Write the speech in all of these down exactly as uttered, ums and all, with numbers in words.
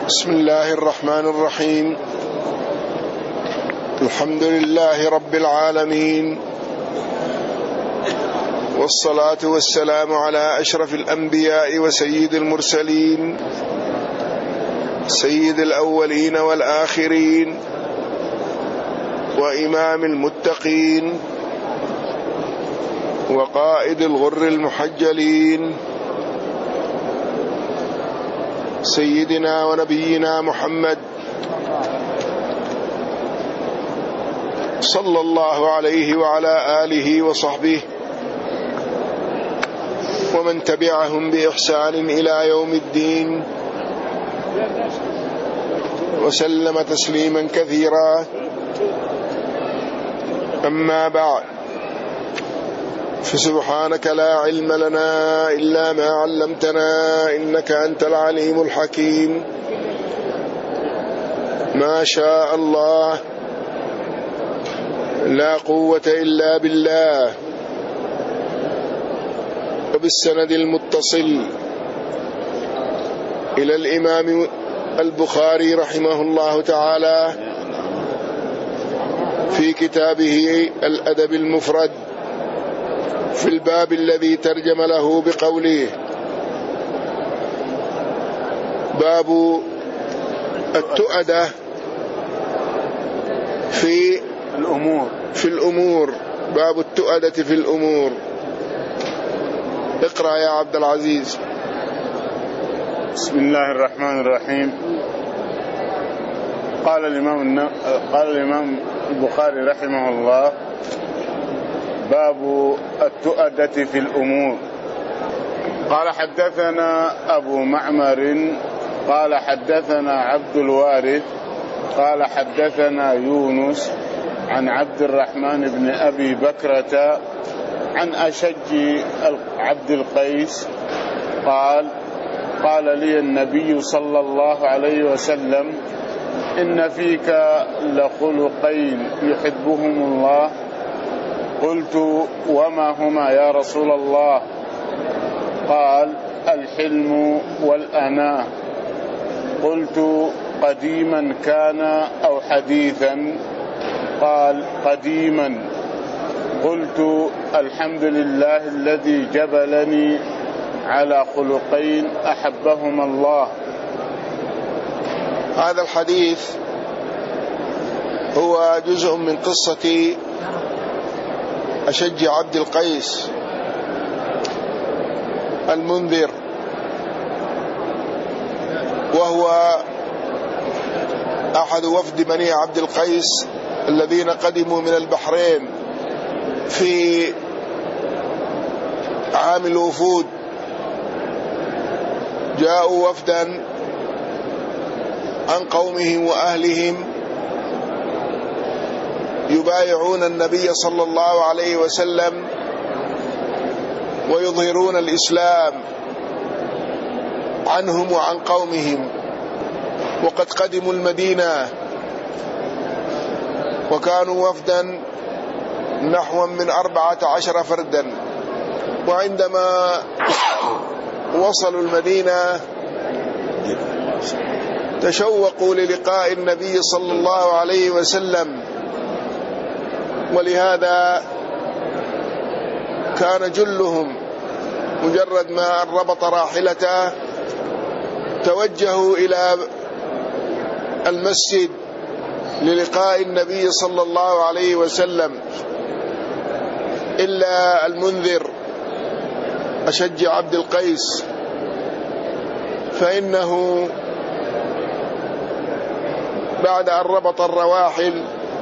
بسم الله الرحمن الرحيم. الحمد لله رب العالمين، والصلاة والسلام على أشرف الأنبياء وسيد المرسلين، سيد الأولين والآخرين، وإمام المتقين، وقائد الغر المحجلين، سيدنا ونبينا محمد صلى الله عليه وعلى آله وصحبه ومن تبعهم بإحسان إلى يوم الدين، وسلم تسليما كثيرا. أما بعد، فسبحانك لا علم لنا إلا ما علمتنا إنك أنت العليم الحكيم. ما شاء الله، لا قوة إلا بالله. وبالسند المتصل إلى الإمام البخاري رحمه الله تعالى في كتابه الأدب المفرد، في الباب الذي ترجم له بقوله: باب التؤدة في الأمور في الأمور باب التؤدة في الأمور. اقرأ يا عبد العزيز. بسم الله الرحمن الرحيم. قال الإمام قال الإمام البخاري رحمه الله: باب التؤدة في الأمور. قال: حدثنا أبو معمر قال حدثنا عبد الوارث قال حدثنا يونس عن عبد الرحمن بن أبي بكرة عن أشج عبد القيس قال: قال لي النبي صلى الله عليه وسلم: إن فيك لخلقين يحبهم الله. قلت: وما هما يا رسول الله؟ قال: الحلم والأناة. قلت: قديما كان أو حديثا؟ قال: قديما. قلت: الحمد لله الذي جبلني على خلقين أحبهما الله. هذا الحديث هو جزء من قصة أشج عبد القيس المنذر، وهو أحد وفد بني عبد القيس الذين قدموا من البحرين في عام الوفود. جاءوا وفدا عن قومهم وأهلهم يبايعون النبي صلى الله عليه وسلم ويظهرون الإسلام عنهم وعن قومهم، وقد قدموا المدينة، وكانوا وفدا نحو من أربعة عشر فردا. وعندما وصلوا المدينة تشوقوا للقاء النبي صلى الله عليه وسلم، ولهذا كان جلهم مجرد ما ربط راحلته توجهوا إلى المسجد للقاء النبي صلى الله عليه وسلم، إلا المنذر أشج عبد القيس، فإنه بعد أن ربط الرواحل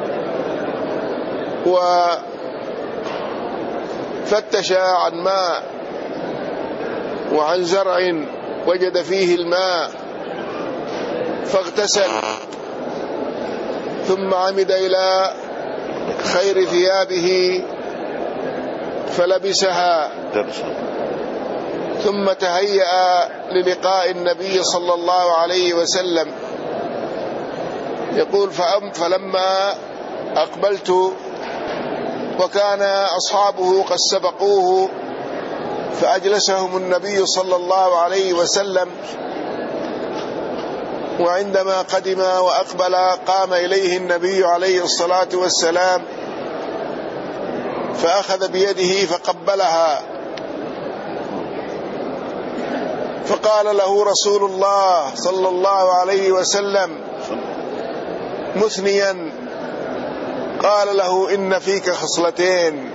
وفتش عن ماء وعن زرع وجد فيه الماء فاغتسل، ثم عمد إلى خير ثيابه فلبسها، ثم تهيأ للقاء النبي صلى الله عليه وسلم. يقول: فلما أقبلت وكان أصحابه قد سبقوه فأجلسهم النبي صلى الله عليه وسلم وعندما قدم وأقبل قام إليه النبي عليه الصلاة والسلام فأخذ بيده فقبلها، فقال له رسول الله صلى الله عليه وسلم مثنيا، قال له: إن فيك خصلتين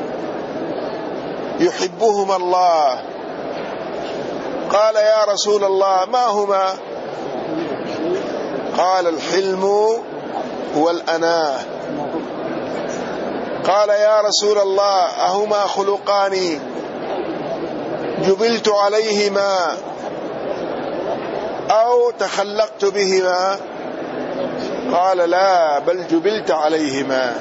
يحبهما الله. قال: يا رسول الله ما هما؟ قال: الحلم والأناة. قال: يا رسول الله أهما خلقان جبلت عليهما أو تخلقت بهما؟ قال: لا، بل جبلت عليهما.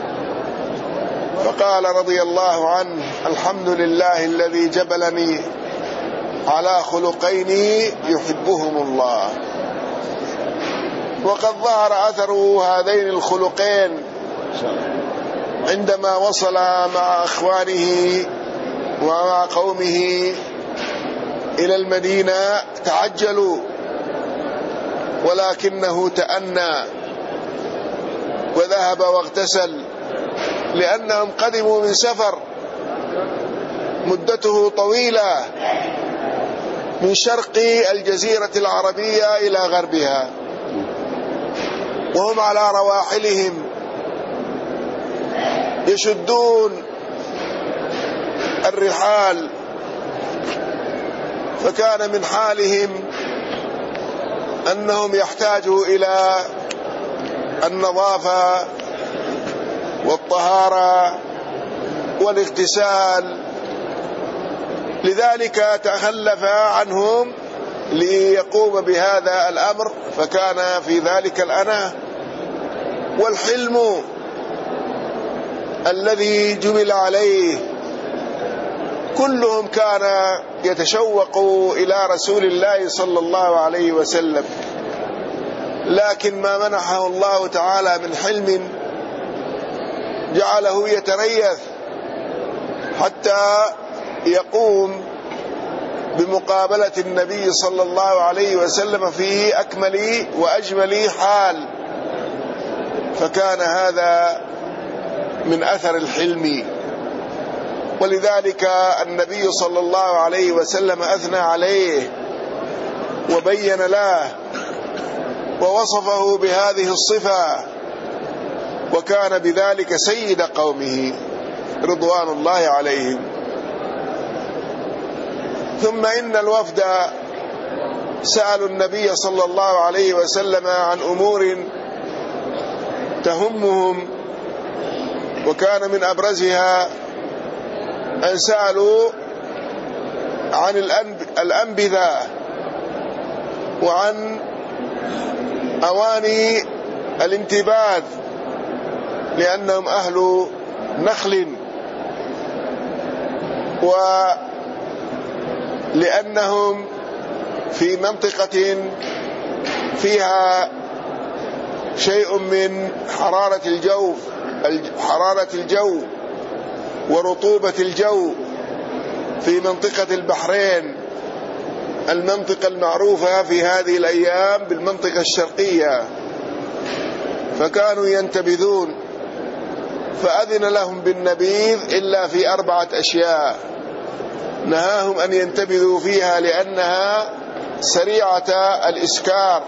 فقال رضي الله عنه: الحمد لله الذي جبلني على خلقين يحبهم الله. وقد ظهر أثر هذين الخلقين عندما وصل مع أخوانه ومع قومه إلى المدينة. تعجلوا ولكنه تأنى وذهب واغتسل، لأنهم قدموا من سفر مدته طويلة من شرق الجزيرة العربية إلى غربها، وهم على رواحلهم يشدون الرحال. فكان من حالهم أنهم يحتاجوا إلى النظافة والطهارة والاغتسال، لذلك تخلف عنهم ليقوم بهذا الأمر، فكان في ذلك الأناة. والحلم الذي جبل عليه كلهم كان يتشوق إلى رسول الله صلى الله عليه وسلم، لكن ما منحه الله تعالى من حلم جعله يتريث حتى يقوم بمقابلة النبي صلى الله عليه وسلم في أكمل وأجمل حال. فكان هذا من أثر الحلم، ولذلك النبي صلى الله عليه وسلم أثنى عليه وبين له ووصفه بهذه الصفة، وكان بذلك سيد قومه رضوان الله عليهم. ثم إن الوفد سألوا النبي صلى الله عليه وسلم عن أمور تهمهم، وكان من أبرزها أن سألوا عن الأنبذة وعن أواني الانتباذ، لأنهم أهل نخل، ولأنهم في منطقة فيها شيء من حرارة الجو حرارة الجو ورطوبة الجو في منطقة البحرين، المنطقة المعروفة في هذه الأيام بالمنطقة الشرقية، فكانوا ينتبذون، فأذن لهم بالنبيذ إلا في أربعة أشياء نهاهم أن ينتبذوا فيها لأنها سريعة الإسكار.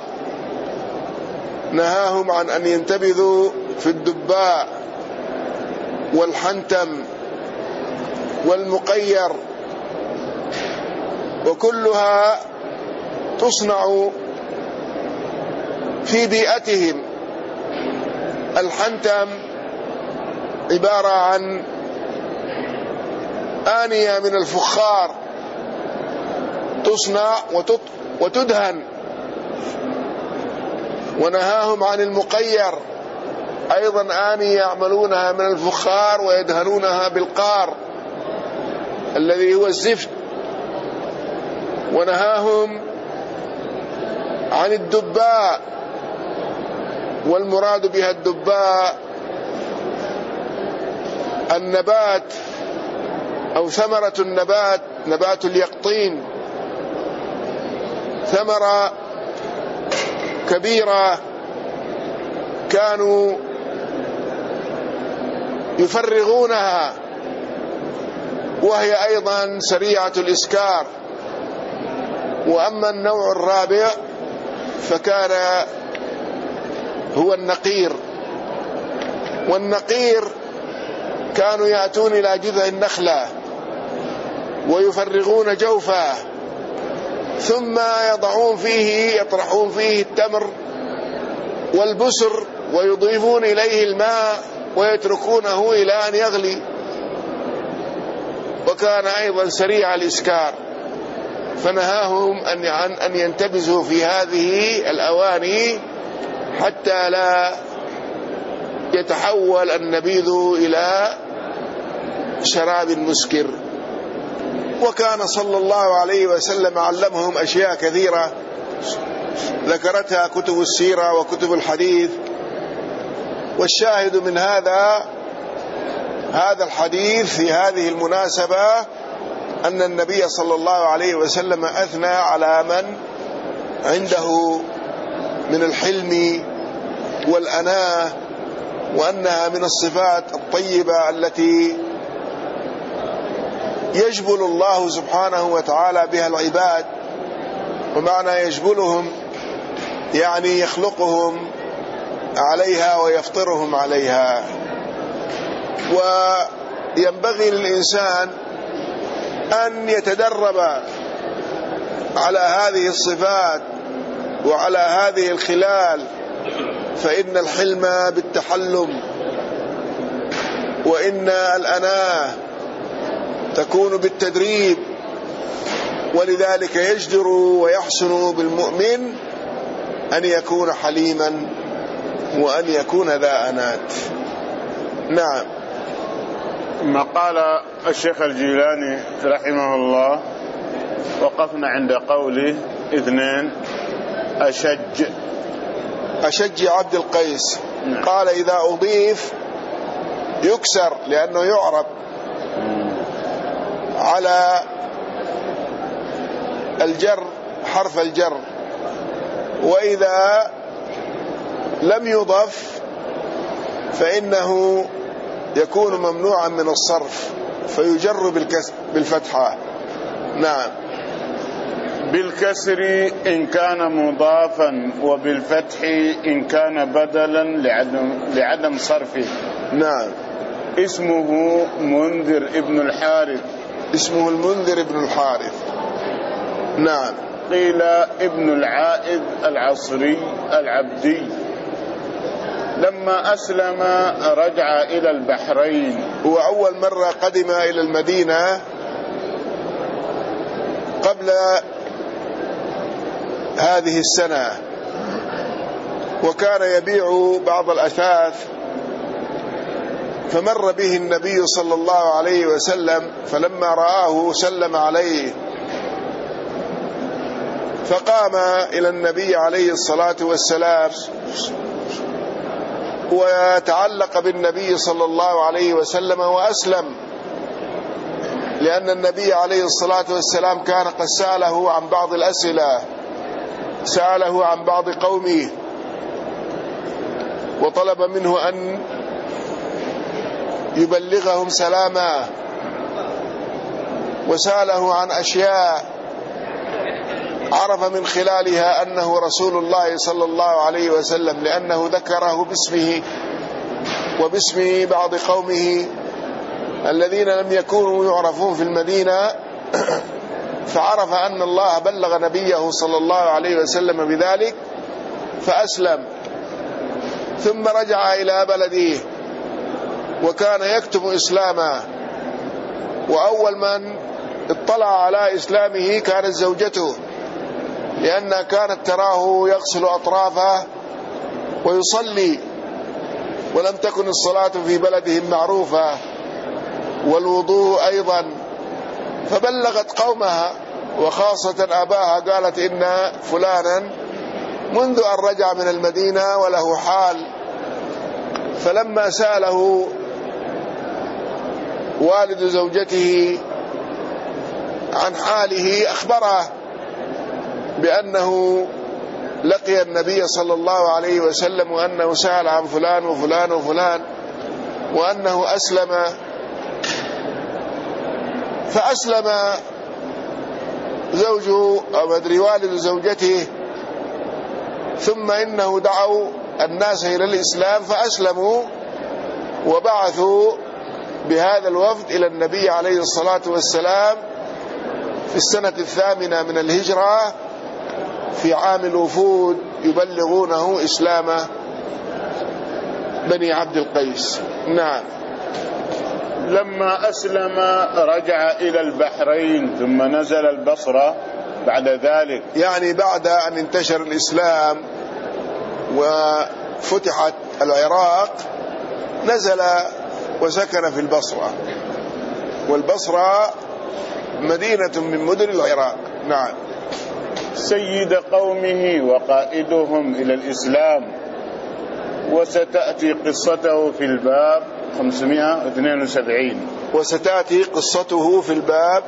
نهاهم عن أن ينتبذوا في الدباء والحنتم والمقير، وكلها تصنع في بيئتهم. الحنتم عبارة عن آنية من الفخار تصنع وتدهن. ونهاهم عن المقير، أيضا آنية يعملونها من الفخار ويدهنونها بالقار الذي هو الزفت. ونهاهم عن الدباء، والمراد بها الدباء النبات أو ثمرة النبات، نبات اليقطين، ثمرة كبيرة كانوا يفرغونها، وهي أيضا سريعة الإسكار. وأما النوع الرابع فكان هو النقير. والنقير كانوا يأتون إلى جذع النخلة ويفرغون جوفه، ثم يضعون فيه يطرحون فيه التمر والبسر ويضيفون إليه الماء ويتركونه إلى أن يغلي، وكان أيضا سريع الإسكار، فنهاهم عن أن ينتبزوا في هذه الأواني حتى لا يتحول النبيذ إلى شراب مسكر. وكان صلى الله عليه وسلم علمهم أشياء كثيرة ذكرتها كتب السيرة وكتب الحديث. والشاهد من هذا هذا الحديث في هذه المناسبة أن النبي صلى الله عليه وسلم أثنى على من عنده من الحلم والأناة، وأنها من الصفات الطيبة التي يجبل الله سبحانه وتعالى بها العباد. ومعنى يجبلهم يعني يخلقهم عليها ويفطرهم عليها. وينبغي للإنسان أن يتدرب على هذه الصفات وعلى هذه الخلال، فإن الحلم بالتحلم، وإن الأناة تكون بالتدريب. ولذلك يجدر ويحسن بالمؤمن أن يكون حليما وأن يكون ذا أنات. نعم. ما قال الشيخ الجيلاني رحمه الله وقفنا عند قوله اثنين أشج أشج عبد القيس. قال إذا أضيف يكسر لأنه يعرب على الجر حرف الجر، وإذا لم يضف فإنه يكون ممنوعا من الصرف فيجر بالفتحة. نعم. بالكسر إن كان مضافا، وبالفتح إن كان بدلا لعدم, لعدم صرفه. نعم. اسمه منذر ابن الحارث. اسمه المنذر ابن الحارث. نعم. قيل ابن العائذ العصري العبدي. لما أسلم رجع إلى البحرين. هو أول مرة قدم إلى المدينة قبل هذه السنة، وكان يبيع بعض الأثاث، فمر به النبي صلى الله عليه وسلم، فلما رآه سلم عليه، فقام إلى النبي عليه الصلاة والسلام وتعلق بالنبي صلى الله عليه وسلم وأسلم، لأن النبي عليه الصلاة والسلام كان قد سأله عن بعض الأسئلة، سأله عن بعض قومه وطلب منه أن يبلغهم سلاما، وسأله عن أشياء عرف من خلالها أنه رسول الله صلى الله عليه وسلم، لأنه ذكره باسمه وباسم بعض قومه الذين لم يكونوا يعرفون في المدينة، فعرف أن الله بلغ نبيه صلى الله عليه وسلم بذلك فأسلم. ثم رجع إلى بلده وكان يكتم إسلامه، وأول من اطلع على إسلامه كانت زوجته، لأنها كانت تراه يغسل أطرافه ويصلي، ولم تكن الصلاة في بلدهم معروفة والوضوء أيضا، فبلغت قومها وخاصة أباها، قالت إن فلانا منذ أن رجع من المدينة وله حال. فلما سأله والد زوجته عن حاله أخبره بأنه لقي النبي صلى الله عليه وسلم وأنه سأل عن فلان وفلان وفلان وأنه أسلم، فأسلم زوجه أو مدري والد زوجته، ثم إنه دعوا الناس إلى الإسلام فأسلموا وبعثوا بهذا الوفد إلى النبي عليه الصلاة والسلام في السنة الثامنة من الهجرة في عام الوفود يبلغونه إسلام بني عبد القيس. نعم. لما أسلم رجع إلى البحرين ثم نزل البصرة بعد ذلك، يعني بعد أن انتشر الإسلام وفتحت العراق نزل وسكن في البصرة، والبصرة مدينة من مدن العراق. نعم. سيد قومه وقائدهم إلى الإسلام، وستأتي قصته في الباب خمسمائة واثنين وسبعين، وستأتي قصته في الباب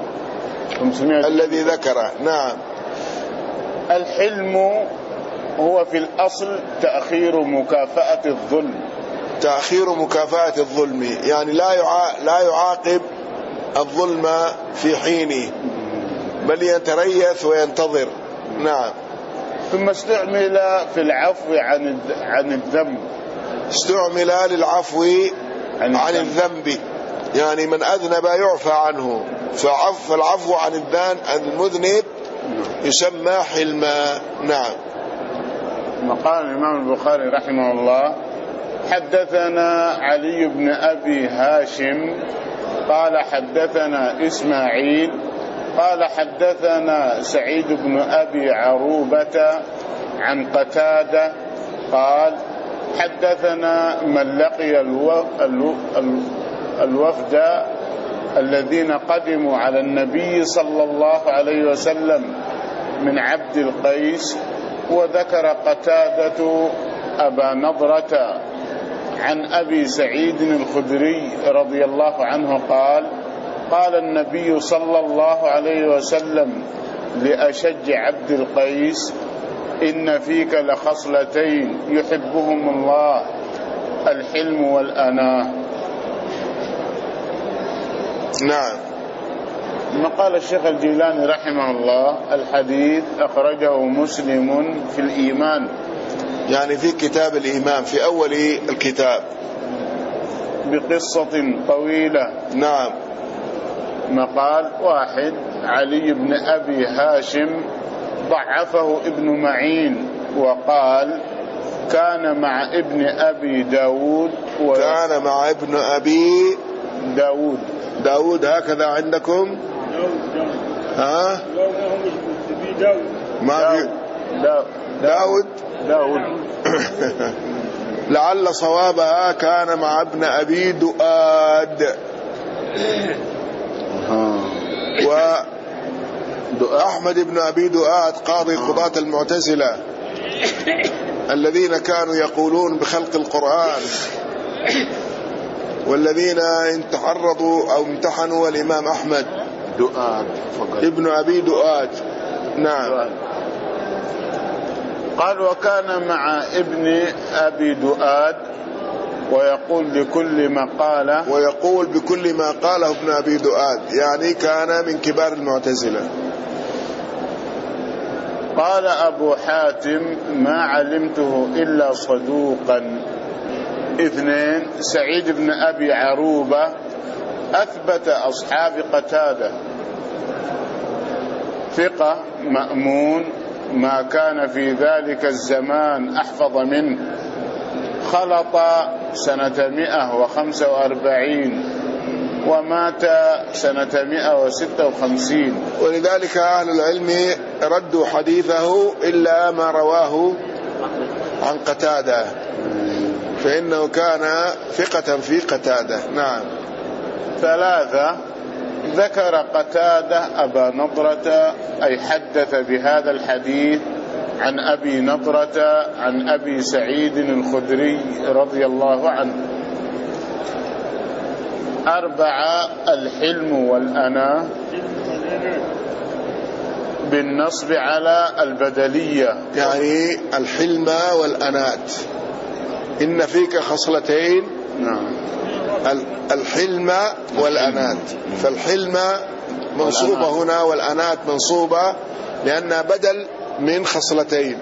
الذي ذكره. نعم. الحلم هو في الأصل تأخير مكافأة الظلم، تأخير مكافأة الظلم، يعني لا لا يعاقب الظلم في حينه بل يتريث وينتظر. نعم. ثم استعمل في العفو عن عن الذنب، استعمل للعفو عن, عن الذنب، يعني من أذنب يعفى عنه، فالعفو عن المذنب يسمى حلما. نعم. قال الإمام البخاري رحمه الله: حدثنا علي بن أبي هاشم قال حدثنا إسماعيل قال حدثنا سعيد بن أبي عروبة عن قتادة قال حدثنا من لقي الوفد الذين قدموا على النبي صلى الله عليه وسلم من عبد القيس، وذكر قتادة أبا نضرة عن أبي سعيد الخدري رضي الله عنه قال: قال النبي صلى الله عليه وسلم لأشج عبد القيس: إن فيك لخصلتين يحبهم الله، الحلم والأناة. نعم. ثم قال الشيخ الجيلاني رحمه الله: الحديث أخرجه مسلم في الإيمان، يعني في كتاب الإيمان في أول الكتاب، بقصة طويلة. نعم. مقال واحد: علي بن أبي هاشم ضعفه ابن معين وقال: كان مع ابن أبي داود و... كان مع ابن أبي داود داود هكذا عندكم؟ ها؟ ما في داود داود لعل صوابها كان مع ابن أبي دؤاد. وأحمد بن أبي دؤاد قاضي قضاة المعتزلة الذين كانوا يقولون بخلق القرآن، والذين تعرضوا أو امتحنوا الإمام أحمد. دؤاد ابن أبي دؤاد. نعم. قال: وكان مع ابن أبي دؤاد ويقول لكل ما قاله ويقول بكل ما قاله ابن أبي دؤاد، يعني كان من كبار المعتزلة. قال أبو حاتم: ما علمته إلا صدوقا. اثنين: سعيد بن أبي عروبة أثبت أصحاب قتادة، ثقة مأمون، ما كان في ذلك الزمان أحفظ منه، خلط سنة مئة وخمسة وأربعين ومات سنة مئة وستة وخمسين، ولذلك أهل العلم ردوا حديثه إلا ما رواه عن قتادة، فإنه كان ثقة في قتادة. نعم. ثلاثة: ذكر قتادة أبا نضرة، أي حدث بهذا الحديث عن أبي نضرة عن أبي سعيد الخدري رضي الله عنه. أربعة: الحلم والأناة بالنصب على البدلية، يعني الحلم والأنات. إن فيك خصلتين، نعم، الحلم والأنات. فالحلم منصوبة هنا والأنات منصوبة لأنها بدل من خصلتين،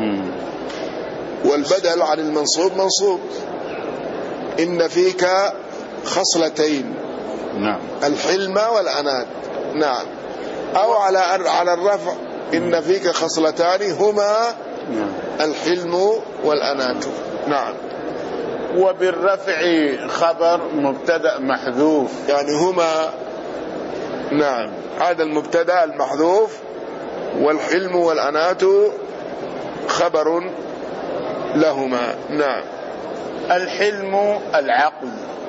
والبدل عن المنصوب منصوب. إن فيك خصلتين، نعم، الحلم والأنات. نعم. أو على على الرفع، إن فيك خصلتان هما الحلم والأنات. نعم. وبالرفع خبر مبتدأ محذوف، يعني هما، نعم، هذا المبتدأ المحذوف، والحلم والأنات خبر لهما. نعم. الحلم العقل،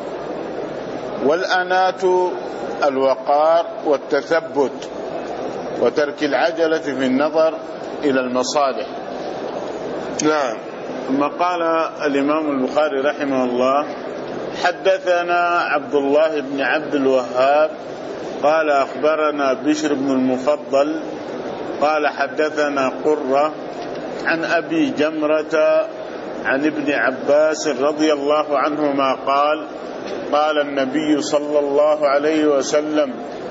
والأنات الوقار والتثبت وترك العجلة في النظر إلى المصالح. نعم. ثم قال الإمام البخاري رحمه الله: حدثنا عبد الله بن عبد الوهاب قال أخبرنا بشر بن المفضل قال حدثنا قرة عن أبي جمرة عن ابن عباس رضي الله عنهما قال: قال النبي صلى الله عليه وسلم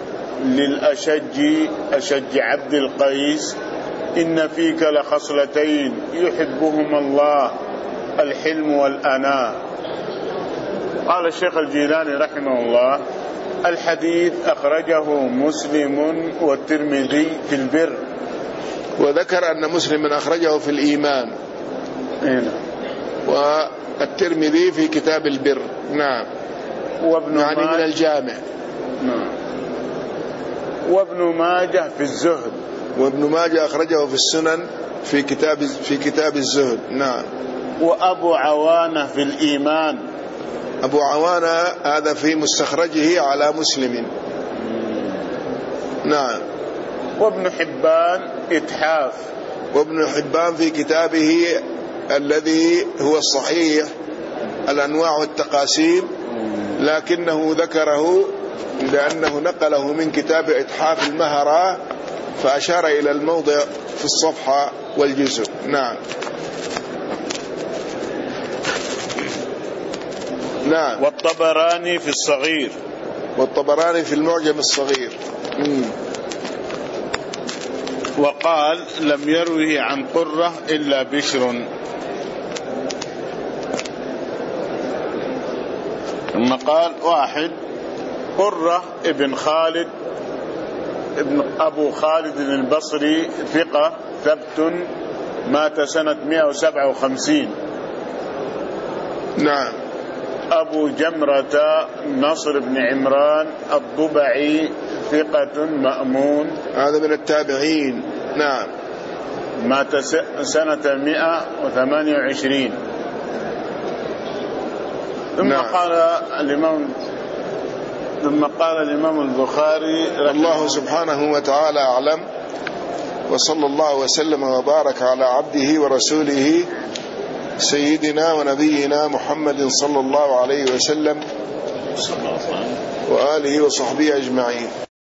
للأشج أشج عبد القيس: إن فيك لخصلتين يحبهما الله، الحلم والأناة. قال الشيخ الجيلاني رحمه الله: الحديث أخرجه مسلم والترمذي في البر. وذكر أن مسلم أخرجه في الإيمان، هنا. والترمذي في كتاب البر. نعم. وابن يعني من الجامع. نعم. وابن ماجه في الزهد. وابن ماجه أخرجه في السنن في كتاب في كتاب الزهد. نعم. وأبو عوانة في الإيمان. أبو عوانة هذا في مستخرجه على مسلم. نعم. وابن حبان إتحاف. وابن حبان في كتابه الذي هو الصحيح الأنواع والتقاسيم، لكنه ذكره لأنه نقله من كتاب إتحاف المهرة فأشار إلى الموضع في الصفحة والجزء. نعم. نعم. والطبراني في الصغير. والطبراني في المعجم الصغير. مم. وقال: لم يروه عن قرة إلا بشر. ثم قال: واحد قرة ابن خالد ابن أبو خالد البصري ثقة ثبت، مات سنة مئة وسبعة وخمسين. نعم. أبو جمرة نصر بن عمران الضبعي ثقة مأمون، هذا من التابعين. نعم. مات سنة مئة وثمانية وعشرين. ثم نعم. قال الإمام ثم قال الإمام البخاري: الله سبحانه وتعالى أعلم، وصلى الله وسلم وبارك على عبده ورسوله سيدنا ونبينا محمد صلى الله عليه وسلم وآله وصحبه أجمعين.